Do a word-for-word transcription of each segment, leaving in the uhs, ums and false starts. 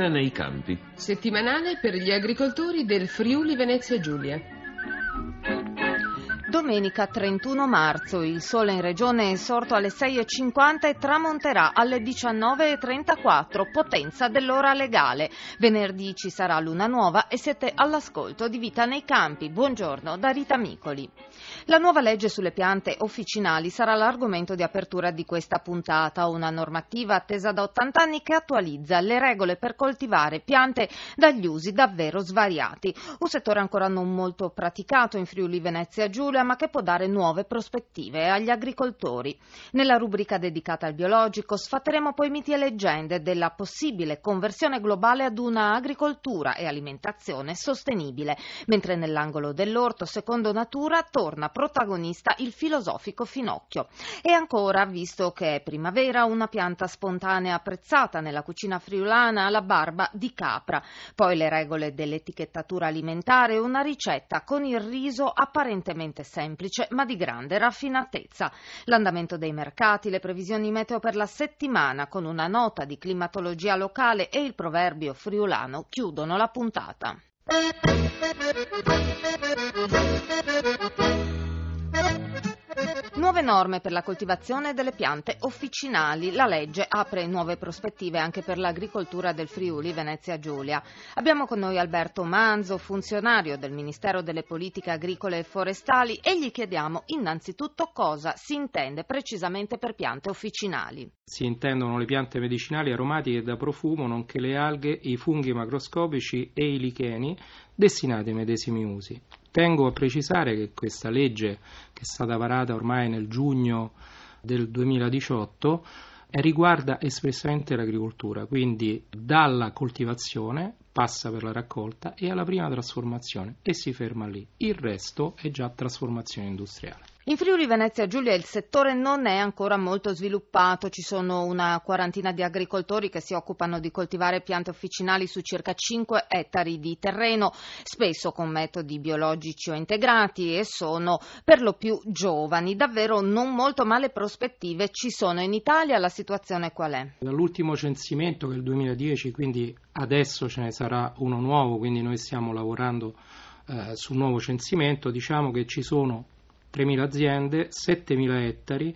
Vita nei campi. Settimanale per gli agricoltori del Friuli Venezia Giulia. Domenica trentuno marzo, il sole in regione è sorto alle sei e cinquanta e tramonterà alle diciannove e trentaquattro, potenza dell'ora legale. Venerdì ci sarà luna nuova e siete all'ascolto di Vita nei campi. Buongiorno da Rita Micoli. La nuova legge sulle piante officinali sarà l'argomento di apertura di questa puntata, una normativa attesa da ottanta anni che attualizza le regole per coltivare piante dagli usi davvero svariati. Un settore ancora non molto praticato in Friuli Venezia Giulia, ma che può dare nuove prospettive agli agricoltori. Nella rubrica dedicata al biologico sfatteremo poi miti e leggende della possibile conversione globale ad una agricoltura e alimentazione sostenibile, mentre nell'angolo dell'orto secondo natura torna protagonista il filosofico finocchio. E ancora, visto che è primavera, una pianta spontanea apprezzata nella cucina friulana, la barba di capra. Poi le regole dell'etichettatura alimentare e una ricetta con il riso apparentemente semplice ma di grande raffinatezza. L'andamento dei mercati, le previsioni meteo per la settimana con una nota di climatologia locale e il proverbio friulano chiudono la puntata. Nuove norme per la coltivazione delle piante officinali. La legge apre nuove prospettive anche per l'agricoltura del Friuli Venezia Giulia. Abbiamo con noi Alberto Manzo, funzionario del Ministero delle Politiche Agricole e Forestali, e gli chiediamo innanzitutto cosa si intende precisamente per piante officinali. Si intendono le piante medicinali aromatiche da profumo, nonché le alghe, i funghi macroscopici e i licheni destinati ai medesimi usi. Tengo a precisare che questa legge, che è stata varata ormai nel giugno del duemiladiciotto, riguarda espressamente l'agricoltura, quindi dalla coltivazione passa per la raccolta e alla prima trasformazione e si ferma lì. Il resto è già trasformazione industriale. In Friuli Venezia Giulia il settore non è ancora molto sviluppato, ci sono una quarantina di agricoltori che si occupano di coltivare piante officinali su circa cinque ettari di terreno, spesso con metodi biologici o integrati, e sono per lo più giovani. Davvero non molto male prospettive ci sono. In Italia la situazione qual è? Dall'ultimo censimento, che è il duemiladieci, quindi adesso ce ne sarà uno nuovo, quindi noi stiamo lavorando eh, su un nuovo censimento, diciamo che ci sono tremila aziende, settemila ettari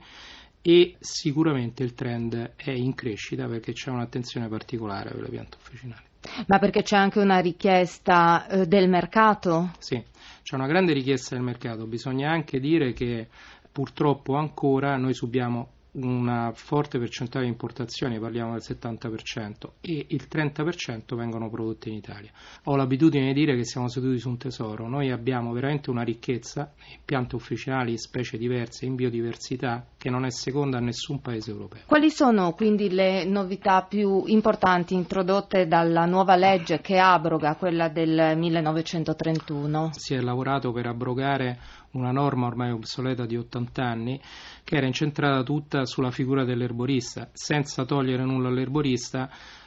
e sicuramente il trend è in crescita perché c'è un'attenzione particolare per le piante officinali. Ma perché c'è anche una richiesta eh, del mercato? Sì, c'è una grande richiesta del mercato. Bisogna anche dire che purtroppo ancora noi subiamo una forte percentuale di importazioni, parliamo del settanta per cento, e il trenta per cento vengono prodotte in Italia. Ho l'abitudine di dire che siamo seduti su un tesoro. Noi abbiamo veramente una ricchezza in piante officinali, specie diverse, in biodiversità, che non è seconda a nessun paese europeo. Quali sono quindi le novità più importanti introdotte dalla nuova legge che abroga quella del millenovecentotrentuno? Si è lavorato per abrogare una norma ormai obsoleta di ottanta anni, che era incentrata tutta sulla figura dell'erborista. Senza togliere nulla all'erborista,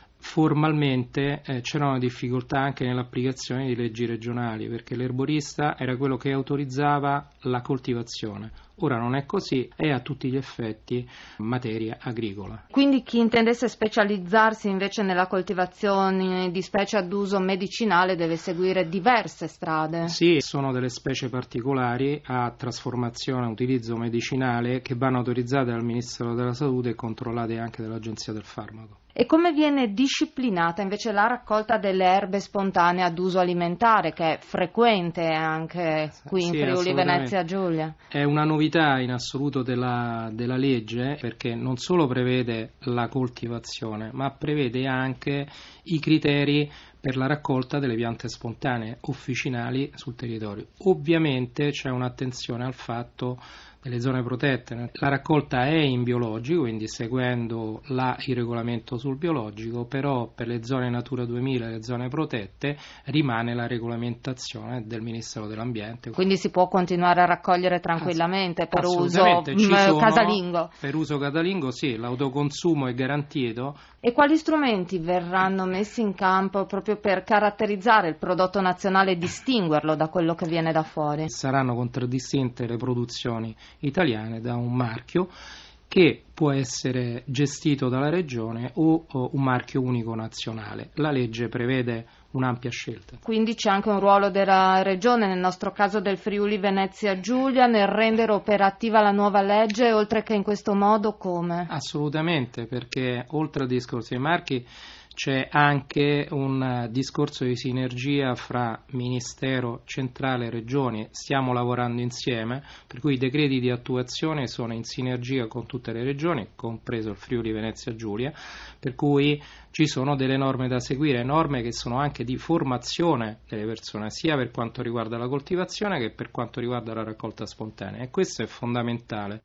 formalmente eh, c'era una difficoltà anche nell'applicazione di leggi regionali, perché l'erborista era quello che autorizzava la coltivazione. Ora non è così, è a tutti gli effetti materia agricola. Quindi chi intendesse specializzarsi invece nella coltivazione di specie ad uso medicinale deve seguire diverse strade? Sì, sono delle specie particolari a trasformazione e utilizzo medicinale che vanno autorizzate dal Ministero della Salute e controllate anche dall'Agenzia del Farmaco. E come viene disciplinata invece la raccolta delle erbe spontanee ad uso alimentare, che è frequente anche qui in sì, Friuli Venezia Giulia? È una novità in assoluto della, della legge, perché non solo prevede la coltivazione, ma prevede anche i criteri per la raccolta delle piante spontanee officinali sul territorio. Ovviamente c'è un'attenzione al fatto delle zone protette. La raccolta è in biologico, quindi seguendo la, il regolamento sul biologico, però per le zone Natura duemila e le zone protette rimane la regolamentazione del Ministero dell'Ambiente. Quindi si può continuare a raccogliere tranquillamente per uso sono, casalingo? Per uso casalingo sì, l'autoconsumo è garantito. E quali strumenti verranno messi in campo proprio per caratterizzare il prodotto nazionale e distinguerlo da quello che viene da fuori? Saranno contraddistinte le produzioni italiane da un marchio che può essere gestito dalla regione o, o un marchio unico nazionale. La legge prevede un'ampia scelta. Quindi c'è anche un ruolo della regione, nel nostro caso del Friuli Venezia Giulia, nel rendere operativa la nuova legge, oltre che in questo modo come? Assolutamente, perché oltre al discorso dei marchi c'è anche un discorso di sinergia fra Ministero centrale e Regioni. Stiamo lavorando insieme, per cui i decreti di attuazione sono in sinergia con tutte le regioni, compreso il Friuli Venezia Giulia, per cui ci sono delle norme da seguire, norme che sono anche di formazione delle persone, sia per quanto riguarda la coltivazione che per quanto riguarda la raccolta spontanea, e questo è fondamentale.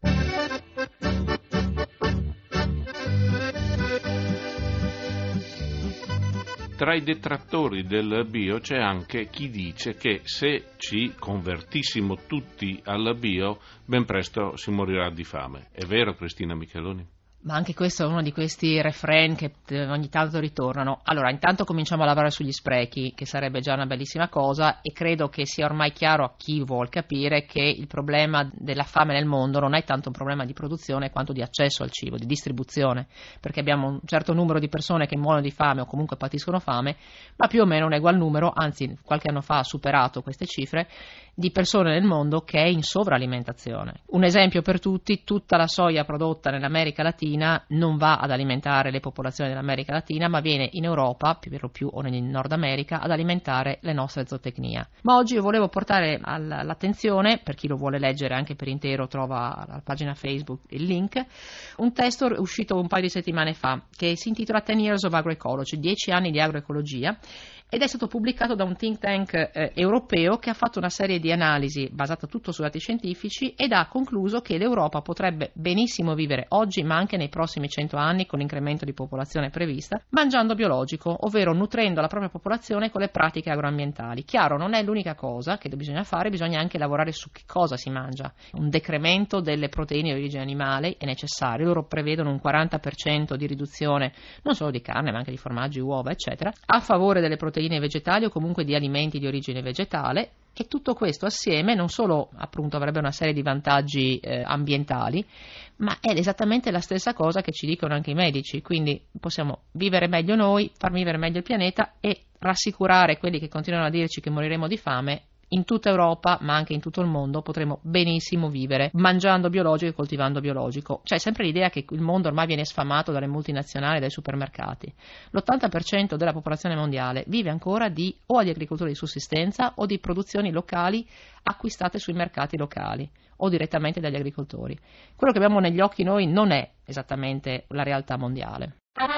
Tra i detrattori del bio c'è anche chi dice che se ci convertissimo tutti al bio, ben presto si morirà di fame. È vero, Cristina Micheloni? Ma anche questo è uno di questi refrain che ogni tanto ritornano. Allora, intanto cominciamo a lavorare sugli sprechi, che sarebbe già una bellissima cosa, e credo che sia ormai chiaro a chi vuol capire che il problema della fame nel mondo non è tanto un problema di produzione quanto di accesso al cibo, di distribuzione, perché abbiamo un certo numero di persone che muoiono di fame o comunque patiscono fame, ma più o meno un egual numero, anzi qualche anno fa ha superato queste cifre, di persone nel mondo che è in sovralimentazione. Un esempio per tutti: tutta la soia prodotta nell'America Latina non va ad alimentare le popolazioni dell'America Latina, ma viene in Europa, più per lo più, o nel Nord America, ad alimentare le nostre zootecnie. Ma oggi io volevo portare all'attenzione, per chi lo vuole leggere anche per intero, trova alla pagina Facebook il link, un testo uscito un paio di settimane fa che si intitola Ten Years of Agroecology, dieci anni di agroecologia, ed è stato pubblicato da un think tank eh, europeo che ha fatto una serie di analisi basata tutto su dati scientifici ed ha concluso che l'Europa potrebbe benissimo vivere oggi, ma anche nei prossimi cento anni, con l'incremento di popolazione prevista, mangiando biologico, ovvero nutrendo la propria popolazione con le pratiche agroambientali. Chiaro, non è l'unica cosa che bisogna fare, bisogna anche lavorare su che cosa si mangia. Un decremento delle proteine di origine animale è necessario, loro prevedono un quaranta per cento di riduzione non solo di carne ma anche di formaggi, uova, eccetera, a favore delle proteine vegetali o comunque di alimenti di origine vegetale, e tutto questo assieme non solo appunto avrebbe una serie di vantaggi eh, ambientali, ma è esattamente la stessa cosa che ci dicono anche i medici, quindi possiamo vivere meglio noi, far vivere meglio il pianeta e rassicurare quelli che continuano a dirci che moriremo di fame. In tutta Europa, ma anche in tutto il mondo, potremo benissimo vivere mangiando biologico e coltivando biologico. C'è sempre l'idea che il mondo ormai viene sfamato dalle multinazionali e dai supermercati. L'ottanta per cento della popolazione mondiale vive ancora di o di agricoltura di sussistenza o di produzioni locali acquistate sui mercati locali o direttamente dagli agricoltori. Quello che abbiamo negli occhi noi non è esattamente la realtà mondiale.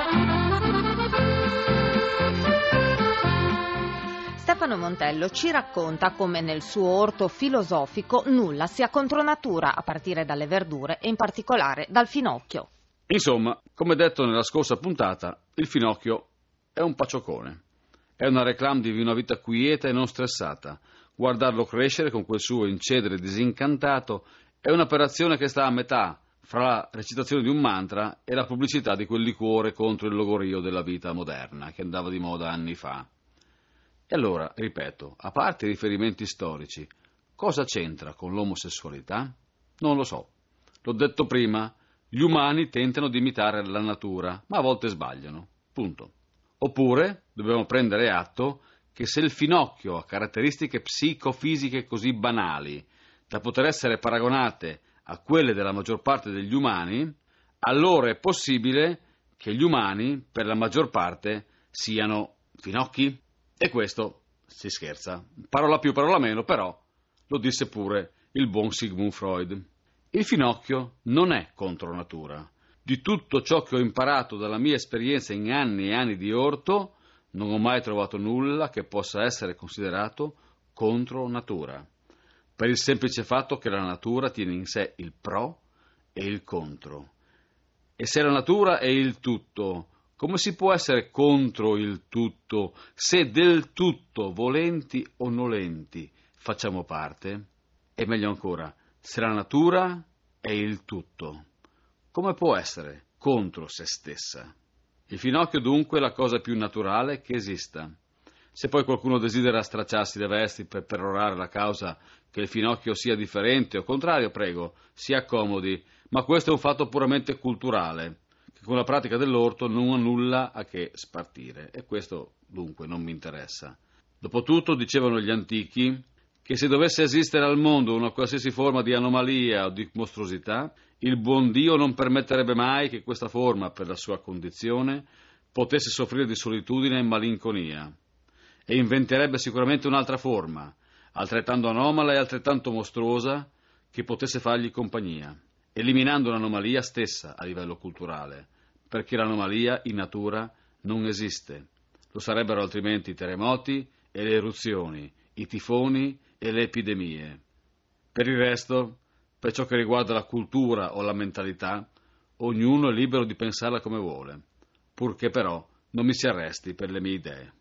Stefano Montello ci racconta come nel suo orto filosofico nulla sia contro natura, a partire dalle verdure e in particolare dal finocchio. Insomma, come detto nella scorsa puntata, il finocchio è un pacioccone. È una réclame di una vita quieta e non stressata. Guardarlo crescere con quel suo incedere disincantato è un'operazione che sta a metà fra la recitazione di un mantra e la pubblicità di quel liquore contro il logorio della vita moderna che andava di moda anni fa. E allora, ripeto, a parte i riferimenti storici, cosa c'entra con l'omosessualità? Non lo so. L'ho detto prima, gli umani tentano di imitare la natura, ma a volte sbagliano. Punto. Oppure dobbiamo prendere atto che se il finocchio ha caratteristiche psicofisiche così banali da poter essere paragonate a quelle della maggior parte degli umani, allora è possibile che gli umani, per la maggior parte, siano finocchi? E questo si scherza. Parola più, parola meno, però lo disse pure il buon Sigmund Freud. Il finocchio non è contro natura. Di tutto ciò che ho imparato dalla mia esperienza in anni e anni di orto, non ho mai trovato nulla che possa essere considerato contro natura, per il semplice fatto che la natura tiene in sé il pro e il contro. E se la natura è il tutto, come si può essere contro il tutto se del tutto, volenti o nolenti, facciamo parte? E meglio ancora, se la natura è il tutto, come può essere contro se stessa? Il finocchio dunque è la cosa più naturale che esista. Se poi qualcuno desidera stracciarsi le vesti per perorare la causa che il finocchio sia differente o contrario, prego, si accomodi, ma questo è un fatto puramente culturale, che con la pratica dell'orto non ha nulla a che spartire, e questo dunque non mi interessa. Dopotutto, dicevano gli antichi, che se dovesse esistere al mondo una qualsiasi forma di anomalia o di mostruosità, il buon Dio non permetterebbe mai che questa forma, per la sua condizione, potesse soffrire di solitudine e malinconia, e inventerebbe sicuramente un'altra forma, altrettanto anomala e altrettanto mostruosa, che potesse fargli compagnia, eliminando l'anomalia stessa a livello culturale, perché l'anomalia in natura non esiste. Lo sarebbero altrimenti i terremoti e le eruzioni, i tifoni e le epidemie. Per il resto, per ciò che riguarda la cultura o la mentalità, ognuno è libero di pensarla come vuole, purché però non mi si arresti per le mie idee.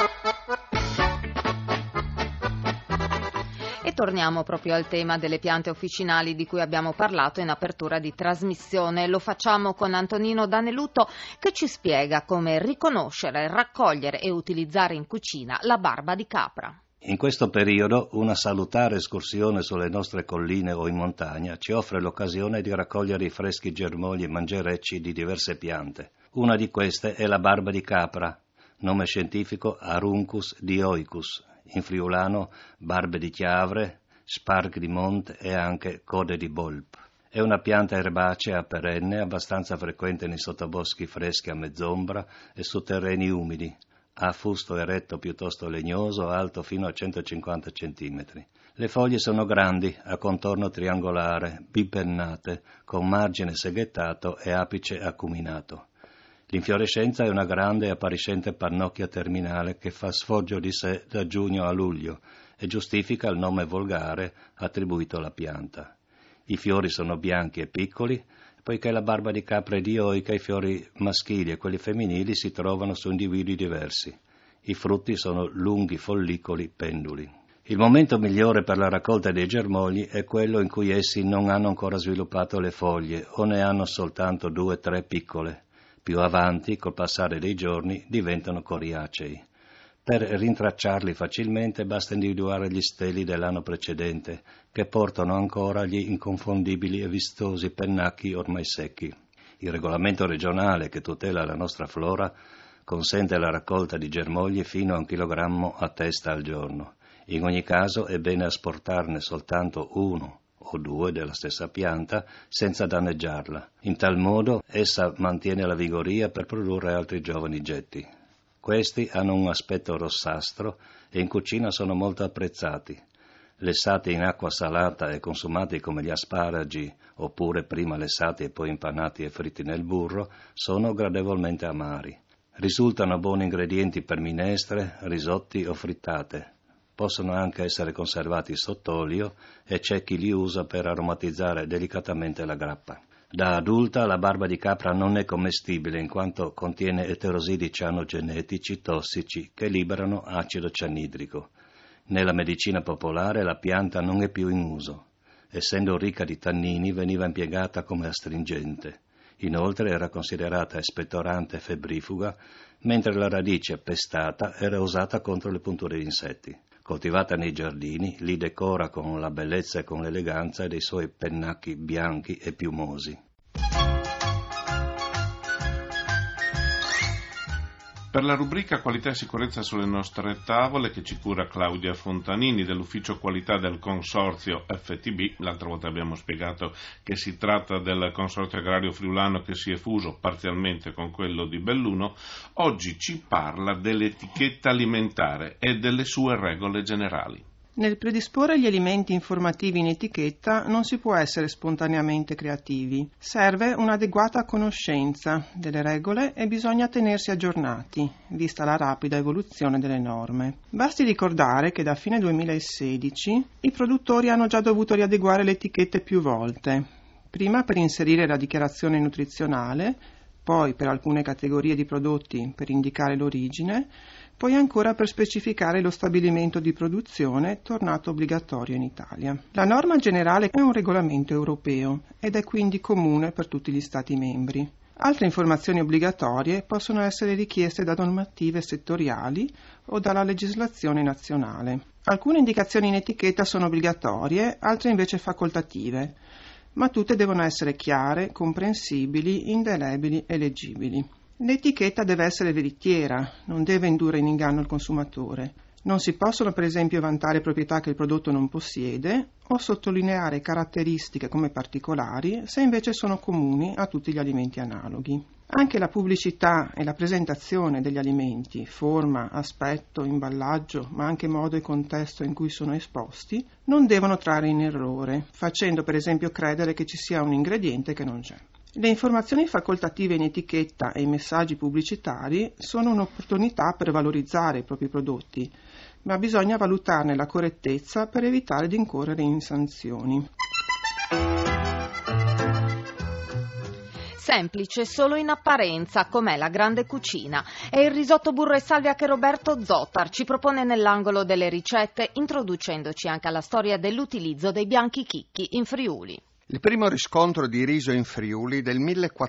E torniamo proprio al tema delle piante officinali di cui abbiamo parlato in apertura di trasmissione. Lo facciamo con Antonino Daneluto, che ci spiega come riconoscere, raccogliere e utilizzare in cucina la barba di capra. In questo periodo una salutare escursione sulle nostre colline o in montagna ci offre l'occasione di raccogliere i freschi germogli e mangerecci di diverse piante. Una di queste è la barba di capra, nome scientifico Aruncus dioicus, in friulano barbe di chiavre, sparg di monte e anche code di bolp. È una pianta erbacea perenne abbastanza frequente nei sottoboschi freschi a mezz'ombra e su terreni umidi. Ha fusto eretto piuttosto legnoso, alto fino a centocinquanta centimetri. Le foglie sono grandi, a contorno triangolare, bipennate, con margine seghettato e apice acuminato. L'infiorescenza è una grande e appariscente pannocchia terminale che fa sfoggio di sé da giugno a luglio e giustifica il nome volgare attribuito alla pianta. I fiori sono bianchi e piccoli, poiché la barba di capra è dioica, i fiori maschili e quelli femminili si trovano su individui diversi. I frutti sono lunghi follicoli penduli. Il momento migliore per la raccolta dei germogli è quello in cui essi non hanno ancora sviluppato le foglie o ne hanno soltanto due o tre piccole. Più avanti, col passare dei giorni, diventano coriacei. Per rintracciarli facilmente basta individuare gli steli dell'anno precedente, che portano ancora gli inconfondibili e vistosi pennacchi ormai secchi. Il regolamento regionale che tutela la nostra flora consente la raccolta di germogli fino a un chilogrammo a testa al giorno. In ogni caso è bene asportarne soltanto uno o due della stessa pianta senza danneggiarla. In tal modo essa mantiene la vigoria per produrre altri giovani getti. Questi hanno un aspetto rossastro e in cucina sono molto apprezzati. Lessati in acqua salata e consumati come gli asparagi, oppure prima lessati e poi impanati e fritti nel burro, sono gradevolmente amari. Risultano buoni ingredienti per minestre, risotti o frittate. Possono anche essere conservati sott'olio e c'è chi li usa per aromatizzare delicatamente la grappa. Da adulta la barba di capra non è commestibile in quanto contiene eterosidi cianogenetici tossici che liberano acido cianidrico. Nella medicina popolare la pianta non è più in uso. Essendo ricca di tannini veniva impiegata come astringente. Inoltre era considerata espettorante e febbrifuga, mentre la radice pestata era usata contro le punture di insetti. Coltivata nei giardini, li decora con la bellezza e con l'eleganza dei suoi pennacchi bianchi e piumosi. Per la rubrica Qualità e Sicurezza sulle nostre tavole, che ci cura Claudia Fontanini dell'Ufficio Qualità del Consorzio F T B, l'altra volta abbiamo spiegato che si tratta del Consorzio Agrario Friulano che si è fuso parzialmente con quello di Belluno, oggi ci parla dell'etichetta alimentare e delle sue regole generali. Nel predisporre gli elementi informativi in etichetta non si può essere spontaneamente creativi. Serve un'adeguata conoscenza delle regole e bisogna tenersi aggiornati, vista la rapida evoluzione delle norme. Basti ricordare che da fine duemilasedici i produttori hanno già dovuto riadeguare le etichette più volte. Prima per inserire la dichiarazione nutrizionale, poi per alcune categorie di prodotti per indicare l'origine, poi ancora per specificare lo stabilimento di produzione, tornato obbligatorio in Italia. La norma generale è un regolamento europeo ed è quindi comune per tutti gli Stati membri. Altre informazioni obbligatorie possono essere richieste da normative settoriali o dalla legislazione nazionale. Alcune indicazioni in etichetta sono obbligatorie, altre invece facoltative, ma tutte devono essere chiare, comprensibili, indelebili e leggibili. L'etichetta deve essere veritiera, non deve indurre in inganno il consumatore. Non si possono per esempio vantare proprietà che il prodotto non possiede o sottolineare caratteristiche come particolari se invece sono comuni a tutti gli alimenti analoghi. Anche la pubblicità e la presentazione degli alimenti, forma, aspetto, imballaggio, ma anche modo e contesto in cui sono esposti, non devono trarre in errore, facendo per esempio credere che ci sia un ingrediente che non c'è. Le informazioni facoltative in etichetta e i messaggi pubblicitari sono un'opportunità per valorizzare i propri prodotti, ma bisogna valutarne la correttezza per evitare di incorrere in sanzioni. Semplice solo in apparenza, com'è la grande cucina. È il risotto burro e salvia che Roberto Zottar ci propone nell'angolo delle ricette, introducendoci anche alla storia dell'utilizzo dei bianchi chicchi in Friuli. Il primo riscontro di riso in Friuli del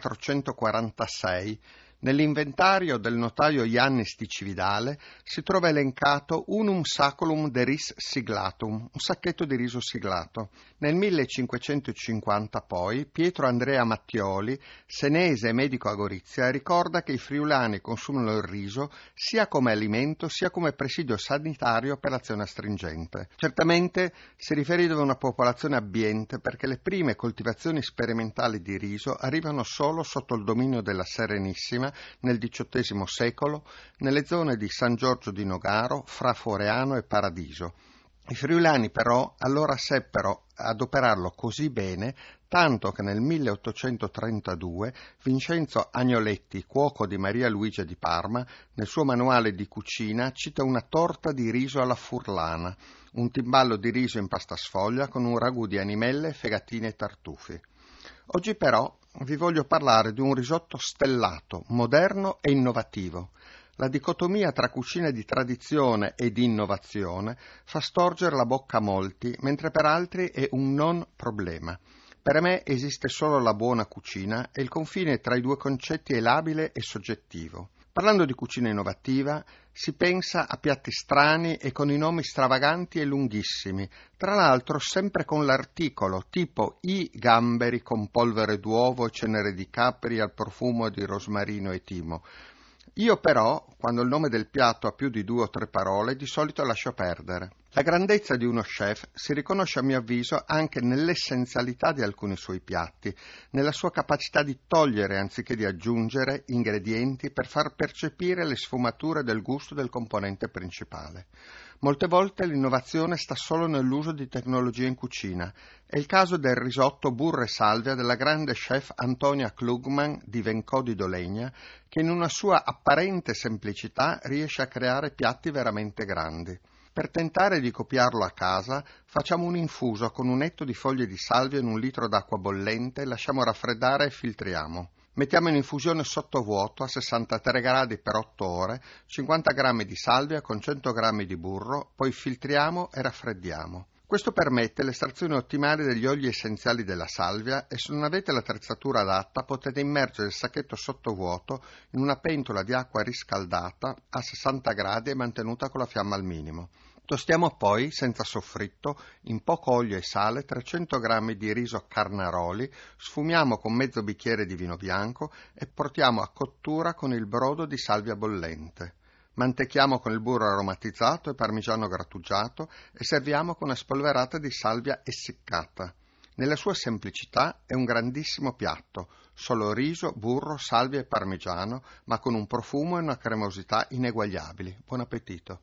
millequattrocentoquarantasei. Nell'inventario del notaio Iannis di Cividale si trova elencato unum saculum de ris siglatum, un sacchetto di riso siglato. Nel millecinquecentocinquanta poi Pietro Andrea Mattioli, senese e medico a Gorizia, ricorda che i friulani consumano il riso sia come alimento sia come presidio sanitario per l'azione astringente. Certamente si riferisce a una popolazione abbiente perché le prime coltivazioni sperimentali di riso arrivano solo sotto il dominio della Serenissima nel diciottesimo secolo, nelle zone di San Giorgio di Nogaro, Fra Foreano e Paradiso. I friulani però allora seppero adoperarlo così bene, tanto che nel milleottocentotrentadue Vincenzo Agnoletti, cuoco di Maria Luigia di Parma, nel suo manuale di cucina cita una torta di riso alla furlana, un timballo di riso in pasta sfoglia con un ragù di animelle, fegatine e tartufi. Oggi però vi voglio parlare di un risotto stellato, moderno e innovativo. La dicotomia tra cucina di tradizione e di innovazione fa storgere la bocca a molti, mentre per altri è un non problema. Per me esiste solo la buona cucina e il confine tra i due concetti è labile e soggettivo. Parlando di cucina innovativa, si pensa a piatti strani e con i nomi stravaganti e lunghissimi, tra l'altro sempre con l'articolo, tipo i gamberi con polvere d'uovo e cenere di capri al profumo di rosmarino e timo. Io però, quando il nome del piatto ha più di due o tre parole, di solito lascio perdere. La grandezza di uno chef si riconosce a mio avviso anche nell'essenzialità di alcuni suoi piatti, nella sua capacità di togliere anziché di aggiungere ingredienti per far percepire le sfumature del gusto del componente principale. Molte volte l'innovazione sta solo nell'uso di tecnologie in cucina. È il caso del risotto burro e salvia della grande chef Antonia Klugman di Vencò di Dolegna, che in una sua apparente semplicità riesce a creare piatti veramente grandi. Per tentare di copiarlo a casa, facciamo un infuso con un etto di foglie di salvia in un litro d'acqua bollente, lasciamo raffreddare e filtriamo. Mettiamo in infusione sottovuoto a sessantatré gradi per otto ore, cinquanta grammi di salvia con cento grammi di burro, poi filtriamo e raffreddiamo. Questo permette l'estrazione ottimale degli oli essenziali della salvia e se non avete l'attrezzatura adatta potete immergere il sacchetto sottovuoto in una pentola di acqua riscaldata a sessanta gradi e mantenuta con la fiamma al minimo. Tostiamo poi, senza soffritto, in poco olio e sale, trecento grammi di riso carnaroli, sfumiamo con mezzo bicchiere di vino bianco e portiamo a cottura con il brodo di salvia bollente. Mantechiamo con il burro aromatizzato e parmigiano grattugiato e serviamo con una spolverata di salvia essiccata. Nella sua semplicità è un grandissimo piatto, solo riso, burro, salvia e parmigiano, ma con un profumo e una cremosità ineguagliabili. Buon appetito!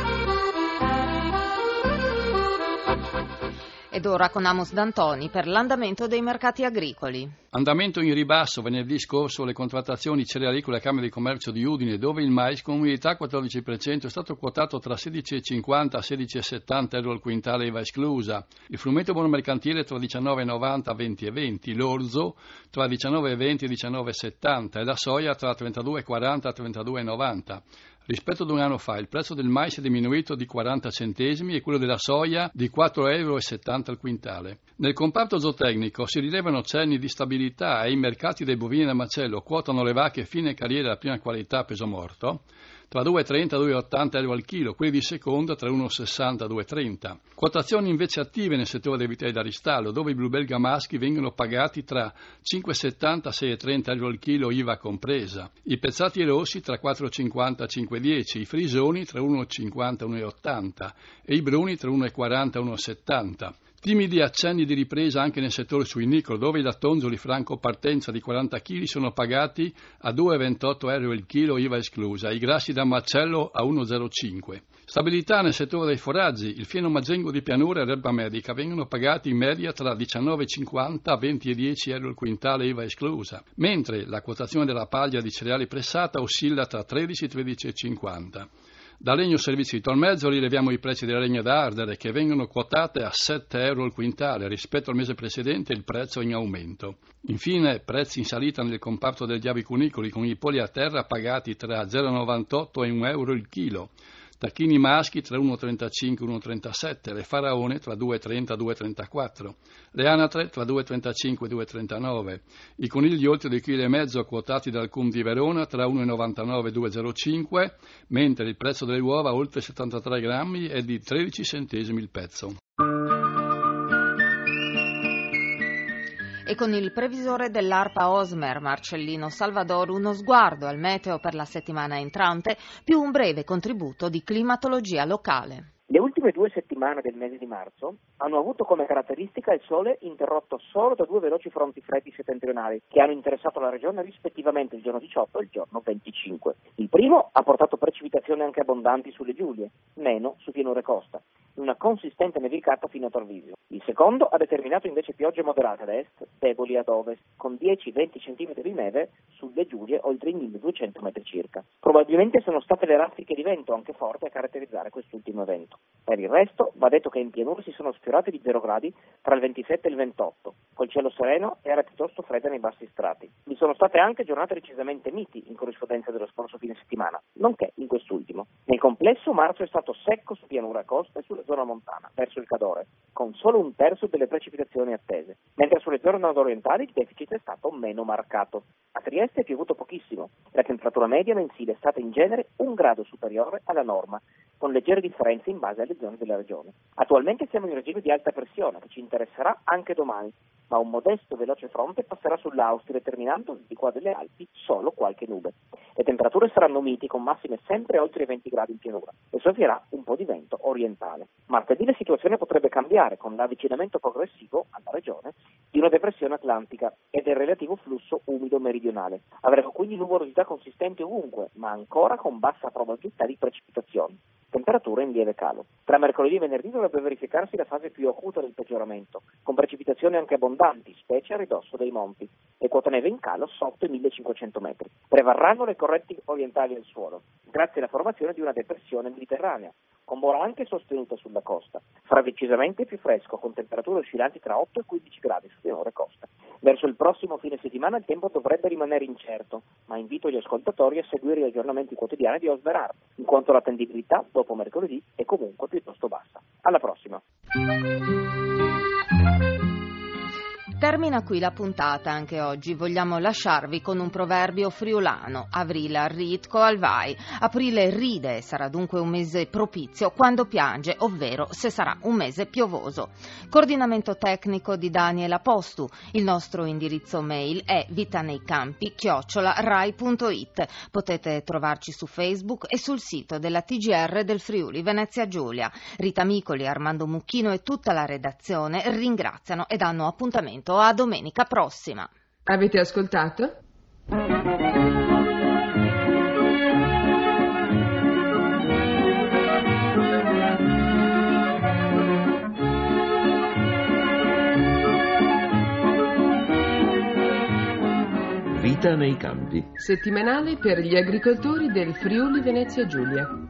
Ed ora con Amos D'Antoni per l'andamento dei mercati agricoli. Andamento in ribasso venerdì scorso le contrattazioni cerealicole a Camera di Commercio di Udine, dove il mais con umidità quattordici per cento è stato quotato tra sedici virgola cinquanta e sedici virgola settanta euro al quintale I V A esclusa, il frumento buono mercantile tra diciannove virgola novanta e venti virgola venti, l'orzo tra diciannove virgola venti e diciannove virgola settanta e la soia tra trentadue virgola quaranta e trentadue virgola novanta. Rispetto ad un anno fa il prezzo del mais è diminuito di quaranta centesimi e quello della soia di quattro virgola settanta euro al quintale. Nel comparto zootecnico si rilevano cenni di stabilità e i mercati dei bovini da macello quotano le vacche fine carriera della prima qualità peso morto tra due virgola trenta e due virgola ottanta euro al chilo, quelli di seconda tra uno virgola sessanta e due virgola trenta. Quotazioni invece attive nel settore dei vitelli da ristallo, dove i bluebelga maschi vengono pagati tra cinque virgola settanta e sei virgola trenta euro al chilo, I V A compresa, i pezzati rossi tra quattro virgola cinquanta e cinque virgola dieci, i frisoni tra uno virgola cinquanta e uno virgola ottanta e i bruni tra uno virgola quaranta e uno virgola settanta. Timidi accenni di ripresa anche nel settore suinicolo, dove i lattonzoli franco partenza di quaranta chili sono pagati a due virgola ventotto euro il chilo, I V A esclusa, i grassi da macello a uno virgola zero cinque. Stabilità nel settore dei foraggi, il fieno maggengo di pianura e l'erba medica vengono pagati in media tra diciannove virgola cinquanta e venti virgola dieci euro il quintale, I V A esclusa, mentre la quotazione della paglia di cereali pressata oscilla tra tredici e tredici virgola cinquanta. Da Legno Servizi di Tolmezzo rileviamo i prezzi delle legne da ardere che vengono quotate a sette euro al quintale, rispetto al mese precedente il prezzo è in aumento. Infine prezzi in salita nel comparto degli avicunicoli con i polli a terra pagati tra zero virgola novantotto e un euro il chilo. Tacchini maschi tra uno virgola trentacinque e uno virgola trentasette, le faraone tra due virgola trenta e due virgola trentaquattro, le anatre tra due virgola trentacinque e due virgola trentanove, i conigli oltre due virgola cinque chili quotati dal C U M di Verona tra uno virgola novantanove e due virgola zero cinque, mentre il prezzo delle uova oltre settantatré grammi è di tredici centesimi il pezzo. E con il previsore dell'ARPA Osmer, Marcellino Salvador, uno sguardo al meteo per la settimana entrante, più un breve contributo di climatologia locale. Le ultime due settimane del mese di marzo hanno avuto come caratteristica il sole interrotto solo da due veloci fronti freddi settentrionali che hanno interessato la regione rispettivamente il giorno diciotto e il giorno venticinque. Il primo ha portato precipitazioni anche abbondanti sulle Giulie, meno su pianure costa, in una consistente nevicata fino a Tarvisio. Il secondo ha determinato invece piogge moderate ad est, deboli ad ovest, con dieci venti centimetri di neve sulle Giulie oltre i milleduecento metri circa. Probabilmente sono state le raffiche di vento anche forti a caratterizzare quest'ultimo evento. Per il resto va detto che in pianura si sono sfiorati di zero gradi tra il ventisette e il ventotto, col cielo sereno e era piuttosto fredda nei bassi strati. Vi sono state anche giornate decisamente miti in corrispondenza dello scorso fine settimana, nonché in quest'ultimo. Nel complesso marzo è stato secco su pianura costa e sulla zona montana, verso il Cadore, con solo un terzo delle precipitazioni attese, mentre sulle zone nord-orientali il deficit è stato meno marcato. A Trieste è piovuto pochissimo e la temperatura media mensile è stata in genere un grado superiore alla norma, con leggere differenze in base alle zone della regione. Attualmente siamo in regime di alta pressione che ci interesserà anche domani, ma un modesto veloce fronte passerà sull'Austria determinando di qua delle Alpi solo qualche nube. Le temperature saranno miti con massime sempre oltre i venti gradi in pianura e soffierà un po' di vento orientale. Martedì la situazione potrebbe cambiare con l'avvicinamento progressivo alla regione di una depressione atlantica e del relativo flusso umido meridionale. Avremo quindi nuvolosità consistente ovunque, ma ancora con bassa probabilità di precipitazioni. Temperature in lieve calo. Tra mercoledì e venerdì dovrebbe verificarsi la fase più acuta del peggioramento, con precipitazioni anche abbondanti, specie a ridosso dei monti, e quota neve in calo sotto i millecinquecento metri. Prevarranno le correnti orientali del suolo, grazie alla formazione di una depressione mediterranea, con bola anche sostenuta sulla costa. Farà decisamente più fresco, con temperature oscillanti tra otto e quindici gradi su pianure costa. Verso il prossimo fine settimana il tempo dovrebbe rimanere incerto, ma invito gli ascoltatori a seguire gli aggiornamenti quotidiani di Osmerart, in quanto l'attendibilità dopo mercoledì è comunque piuttosto bassa. Alla prossima! Termina qui la puntata anche oggi. Vogliamo lasciarvi con un proverbio friulano: Avril arritco al vai. Aprile ride e sarà dunque un mese propizio quando piange, ovvero se sarà un mese piovoso. Coordinamento tecnico di Daniela Postu. Il nostro indirizzo mail è vitaneicampi chiocciola rai punto it. Potete trovarci su Facebook e sul sito della T G R del Friuli Venezia Giulia. Rita Micoli, Armando Mucchino e tutta la redazione ringraziano e danno appuntamento a domenica prossima. Avete ascoltato? Vita nei campi. Settimanale per gli agricoltori del Friuli Venezia Giulia.